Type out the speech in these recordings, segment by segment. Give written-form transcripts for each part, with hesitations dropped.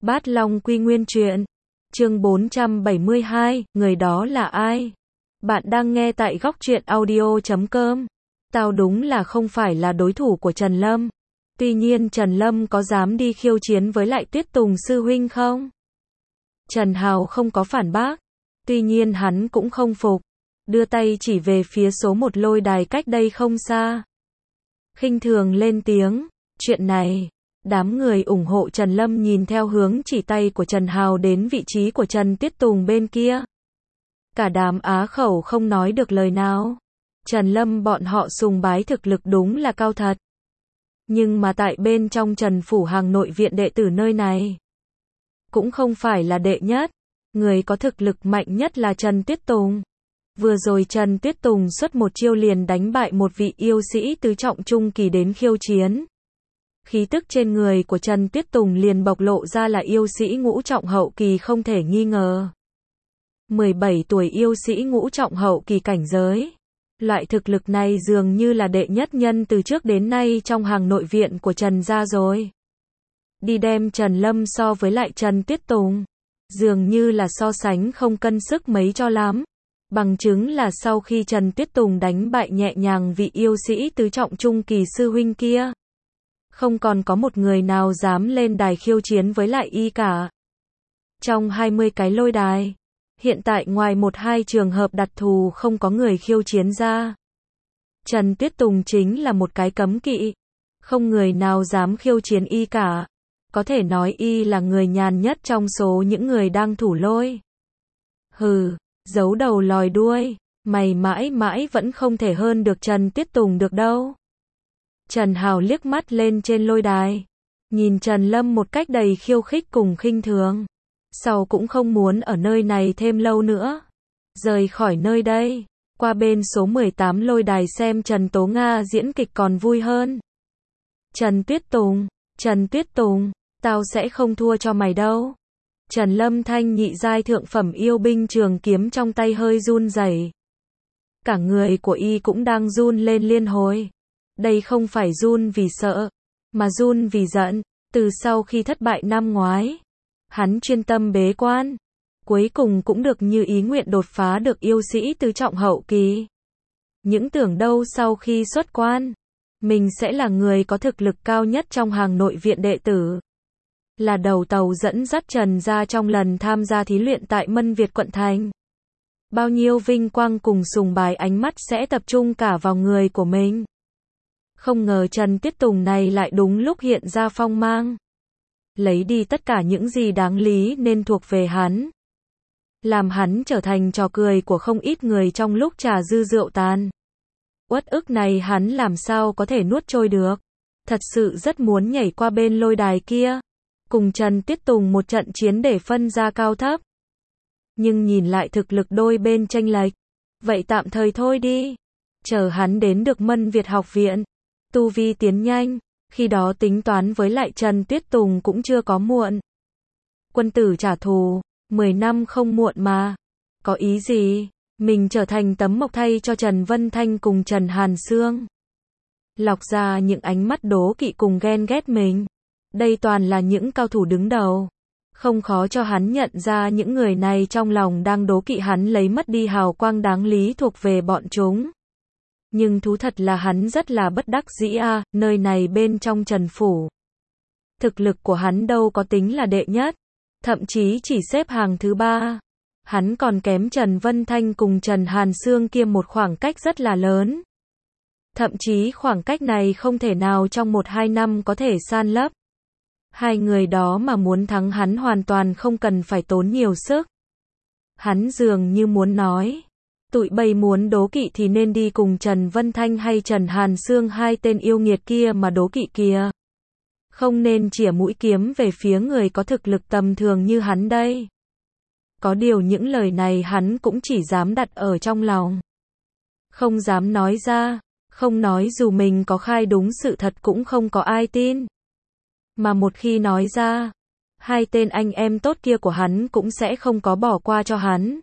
Bát Long Quy Nguyên Truyện, chương 472, người đó là ai? Bạn đang nghe tại Góc Truyện Audio.com. Tao đúng là không phải là đối thủ của Trần Lâm. Tuy nhiên Trần Lâm có dám đi khiêu chiến với lại Tuyết Tùng sư huynh không? Trần Hào không có phản bác. Tuy nhiên hắn cũng không phục. Đưa tay chỉ về phía số một lôi đài cách đây không xa. Khinh thường lên tiếng, chuyện này. Đám người ủng hộ Trần Lâm nhìn theo hướng chỉ tay của Trần Hào đến vị trí của Trần Tuyết Tùng bên kia. Cả đám á khẩu không nói được lời nào. Trần Lâm bọn họ sùng bái thực lực đúng là cao thật. Nhưng mà tại bên trong Trần Phủ Hàng nội viện đệ tử nơi này, cũng không phải là đệ nhất. Người có thực lực mạnh nhất là Trần Tuyết Tùng. Vừa rồi Trần Tuyết Tùng xuất một chiêu liền đánh bại một vị yêu sĩ tứ trọng trung kỳ đến khiêu chiến. Khí tức trên người của Trần Tuyết Tùng liền bộc lộ ra là yêu sĩ ngũ trọng hậu kỳ không thể nghi ngờ. 17 tuổi yêu sĩ ngũ trọng hậu kỳ cảnh giới. Loại thực lực này dường như là đệ nhất nhân từ trước đến nay trong hàng nội viện của Trần gia rồi. Đi đem Trần Lâm so với lại Trần Tuyết Tùng, dường như là so sánh không cân sức mấy cho lắm. Bằng chứng là sau khi Trần Tuyết Tùng đánh bại nhẹ nhàng vị yêu sĩ tứ trọng trung kỳ sư huynh kia, không còn có một người nào dám lên đài khiêu chiến với lại y cả. Trong 20 cái lôi đài, hiện tại ngoài một hai trường hợp đặc thù không có người khiêu chiến ra. Trần Tuyết Tùng chính là một cái cấm kỵ. Không người nào dám khiêu chiến y cả. Có thể nói y là người nhàn nhất trong số những người đang thủ lôi. Hừ, giấu đầu lòi đuôi, mày mãi mãi vẫn không thể hơn được Trần Tuyết Tùng được đâu. Trần Hào liếc mắt lên trên lôi đài, nhìn Trần Lâm một cách đầy khiêu khích cùng khinh thường. Sau cũng không muốn ở nơi này thêm lâu nữa. Rời khỏi nơi đây, qua bên số 18 lôi đài xem Trần Tố Nga diễn kịch còn vui hơn. Trần Tuyết Tùng, tao sẽ không thua cho mày đâu. Trần Lâm thanh nhị giai thượng phẩm yêu binh trường kiếm trong tay hơi run rẩy. Cả người của y cũng đang run lên liên hồi. Đây không phải run vì sợ, mà run vì giận. Từ sau khi thất bại năm ngoái, hắn chuyên tâm bế quan, cuối cùng cũng được như ý nguyện đột phá được yêu sĩ tứ trọng hậu kỳ. Những tưởng đâu sau khi xuất quan, mình sẽ là người có thực lực cao nhất trong hàng nội viện đệ tử. Là đầu tàu dẫn dắt Trần gia trong lần tham gia thí luyện tại Mân Việt quận thành. Bao nhiêu vinh quang cùng sùng bái ánh mắt sẽ tập trung cả vào người của mình. Không ngờ Trần Tuyết Tùng này lại đúng lúc hiện ra phong mang. Lấy đi tất cả những gì đáng lý nên thuộc về hắn. Làm hắn trở thành trò cười của không ít người trong lúc trà dư rượu tàn. Uất ức này hắn làm sao có thể nuốt trôi được. Thật sự rất muốn nhảy qua bên lôi đài kia, cùng Trần Tuyết Tùng một trận chiến để phân ra cao thấp. Nhưng nhìn lại thực lực đôi bên chênh lệch, vậy tạm thời thôi đi. Chờ hắn đến được Mân Việt học viện, tu vi tiến nhanh, khi đó tính toán với lại Trần Tuyết Tùng cũng chưa có muộn. Quân tử trả thù, 10 năm không muộn mà. Có ý gì? Mình trở thành tấm mộc thay cho Trần Vân Thanh cùng Trần Hàn Sương. Lọc ra những ánh mắt đố kỵ cùng ghen ghét mình. Đây toàn là những cao thủ đứng đầu. Không khó cho hắn nhận ra những người này trong lòng đang đố kỵ hắn lấy mất đi hào quang đáng lý thuộc về bọn chúng. Nhưng thú thật là hắn rất là bất đắc dĩ a, nơi này bên trong Trần Phủ. Thực lực của hắn đâu có tính là đệ nhất, thậm chí chỉ xếp hàng thứ 3. Hắn còn kém Trần Vân Thanh cùng Trần Hàn Sương kia một khoảng cách rất là lớn. Thậm chí khoảng cách này không thể nào trong 1-2 năm có thể san lấp. Hai người đó mà muốn thắng hắn hoàn toàn không cần phải tốn nhiều sức. Hắn dường như muốn nói, tụi bay muốn đố kỵ thì nên đi cùng Trần Vân Thanh hay Trần Hàn Sương, hai tên yêu nghiệt kia mà đố kỵ kìa. Không nên chĩa mũi kiếm về phía người có thực lực tầm thường như hắn đây. Có điều những lời này hắn cũng chỉ dám đặt ở trong lòng. Không dám nói ra, không nói dù mình có khai đúng sự thật cũng không có ai tin. Mà một khi nói ra, hai tên anh em tốt kia của hắn cũng sẽ không có bỏ qua cho hắn.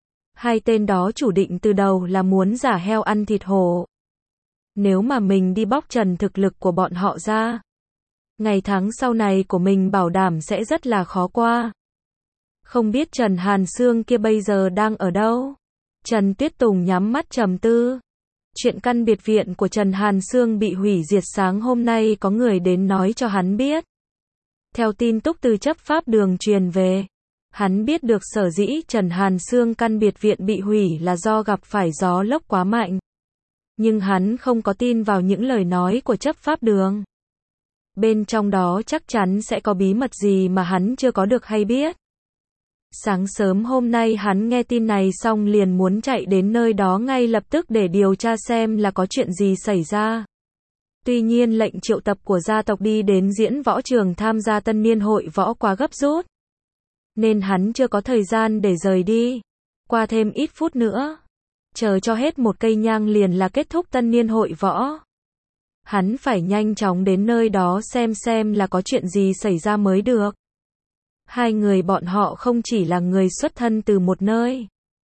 Hai tên đó chủ định từ đầu là muốn giả heo ăn thịt hổ. Nếu mà mình đi bóc trần thực lực của bọn họ ra, Ngày tháng sau này của mình bảo đảm sẽ rất là khó qua. Không biết Trần Hàn Sương kia bây giờ đang ở đâu? Trần Tuyết Tùng nhắm mắt trầm tư. Chuyện căn biệt viện của Trần Hàn Sương bị hủy diệt sáng hôm nay có người đến nói cho hắn biết. Theo tin tức từ chấp pháp đường truyền về, hắn biết được sở dĩ Trần Hàn Sương căn biệt viện bị hủy là do gặp phải gió lốc quá mạnh. Nhưng hắn không có tin vào những lời nói của chấp pháp đường. Bên trong đó chắc chắn sẽ có bí mật gì mà hắn chưa có được hay biết. Sáng sớm hôm nay hắn nghe tin này xong liền muốn chạy đến nơi đó ngay lập tức để điều tra xem là có chuyện gì xảy ra. Tuy nhiên lệnh triệu tập của gia tộc đi đến diễn võ trường tham gia tân niên hội võ quá gấp rút, nên hắn chưa có thời gian để rời đi. Qua thêm ít phút nữa, chờ cho hết một cây nhang liền là kết thúc tân niên hội võ. Hắn phải nhanh chóng đến nơi đó xem là có chuyện gì xảy ra mới được. Hai người bọn họ không chỉ là người xuất thân từ một nơi,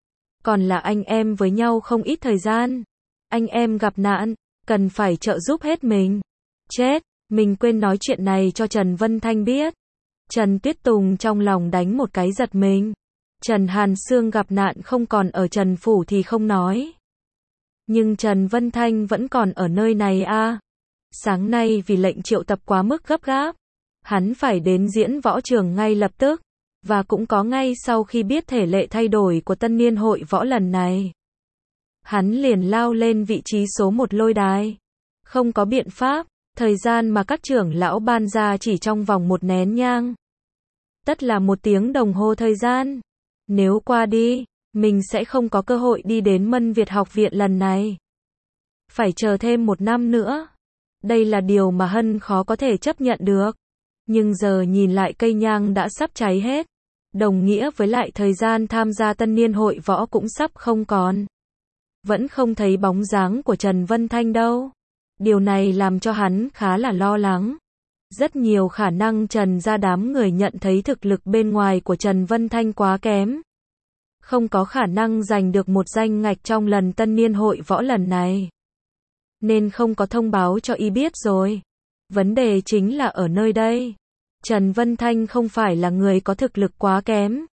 còn là anh em với nhau không ít thời gian. Anh em gặp nạn, cần phải trợ giúp hết mình. Chết, mình quên nói chuyện này cho Trần Vân Thanh biết. Trần Tuyết Tùng trong lòng đánh một cái giật mình. Trần Hàn Sương gặp nạn không còn ở Trần Phủ thì không nói. Nhưng Trần Vân Thanh vẫn còn ở nơi này à. Sáng nay vì lệnh triệu tập quá mức gấp gáp, hắn phải đến diễn võ trường ngay lập tức. Và cũng có ngay sau khi biết thể lệ thay đổi của tân niên hội võ lần này, hắn liền lao lên vị trí số 1 lôi đài. Không có biện pháp, thời gian mà các trưởng lão ban ra chỉ trong vòng một nén nhang. Tất là 1 tiếng đồng hồ thời gian. Nếu qua đi, mình sẽ không có cơ hội đi đến Mân Việt học viện lần này. Phải chờ thêm 1 năm nữa. Đây là điều mà Hân khó có thể chấp nhận được. Nhưng giờ nhìn lại cây nhang đã sắp cháy hết. Đồng nghĩa với lại thời gian tham gia tân niên hội võ cũng sắp không còn. Vẫn không thấy bóng dáng của Trần Vân Thanh đâu. Điều này làm cho hắn khá là lo lắng. Rất nhiều khả năng Trần gia đám người nhận thấy thực lực bên ngoài của Trần Vân Thanh quá kém. Không có khả năng giành được một danh ngạch trong lần tân niên hội võ lần này. Nên không có thông báo cho y biết rồi. Vấn đề chính là ở nơi đây. Trần Vân Thanh không phải là người có thực lực quá kém.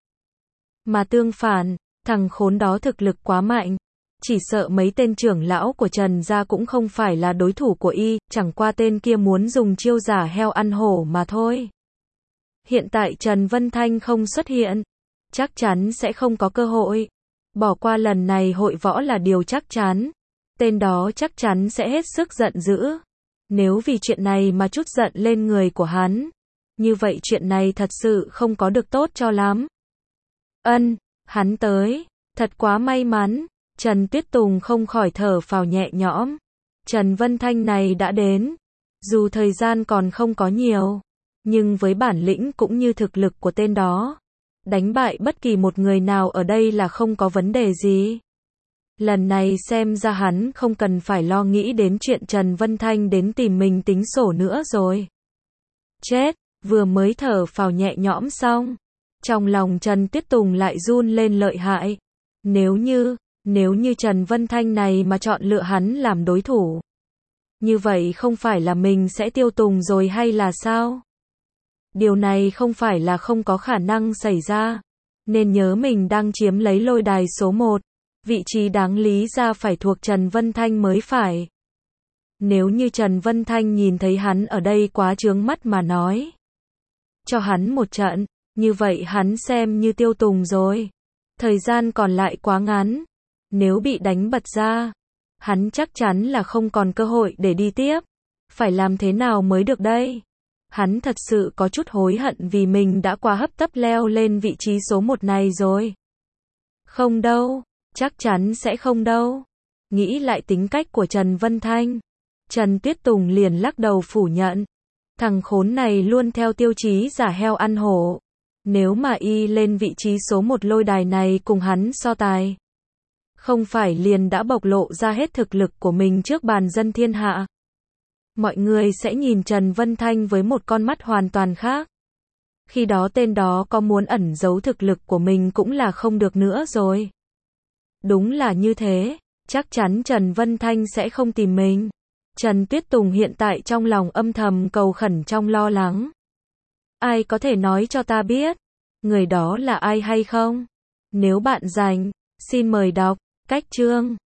Mà tương phản, thằng khốn đó thực lực quá mạnh. Chỉ sợ mấy tên trưởng lão của Trần gia cũng không phải là đối thủ của y, chẳng qua tên kia muốn dùng chiêu giả heo ăn hổ mà thôi. Hiện tại Trần Vân Thanh không xuất hiện, chắc chắn sẽ không có cơ hội. Bỏ qua lần này hội võ là điều chắc chắn. Tên đó chắc chắn sẽ hết sức giận dữ. Nếu vì chuyện này mà trút giận lên người của hắn, như vậy chuyện này thật sự không có được tốt cho lắm. Hắn tới, thật quá may mắn. Trần Tuyết Tùng không khỏi thở phào nhẹ nhõm. Trần Vân Thanh này đã đến. Dù thời gian còn không có nhiều, nhưng với bản lĩnh cũng như thực lực của tên đó, đánh bại bất kỳ một người nào ở đây là không có vấn đề gì. Lần này xem ra hắn không cần phải lo nghĩ đến chuyện Trần Vân Thanh đến tìm mình tính sổ nữa rồi. Chết, vừa mới thở phào nhẹ nhõm xong, trong lòng Trần Tuyết Tùng lại run lên lợi hại. Nếu như Trần Vân Thanh này mà chọn lựa hắn làm đối thủ, như vậy không phải là mình sẽ tiêu tùng rồi hay là sao? Điều này không phải là không có khả năng xảy ra. Nên nhớ mình đang chiếm lấy lôi đài số 1. Vị trí đáng lý ra phải thuộc Trần Vân Thanh mới phải. Nếu như Trần Vân Thanh nhìn thấy hắn ở đây quá chướng mắt mà nói, cho hắn một trận, như vậy hắn xem như tiêu tùng rồi. Thời gian còn lại quá ngắn. Nếu bị đánh bật ra, hắn chắc chắn là không còn cơ hội để đi tiếp. Phải làm thế nào mới được đây? Hắn thật sự có chút hối hận vì mình đã quá hấp tấp leo lên vị trí số 1 này rồi. Không đâu, chắc chắn sẽ không đâu. Nghĩ lại tính cách của Trần Vân Thanh, Trần Tuyết Tùng liền lắc đầu phủ nhận. Thằng khốn này luôn theo tiêu chí giả heo ăn hổ. Nếu mà y lên vị trí số 1 lôi đài này cùng hắn so tài, không phải liền đã bộc lộ ra hết thực lực của mình trước bàn dân thiên hạ. Mọi người sẽ nhìn Trần Vân Thanh với một con mắt hoàn toàn khác. Khi đó tên đó có muốn ẩn giấu thực lực của mình cũng là không được nữa rồi. Đúng là như thế, chắc chắn Trần Vân Thanh sẽ không tìm mình. Trần Tuyết Tùng hiện tại trong lòng âm thầm cầu khẩn trong lo lắng. Ai có thể nói cho ta biết, người đó là ai hay không? Nếu bạn rành, xin mời đọc, cách chương.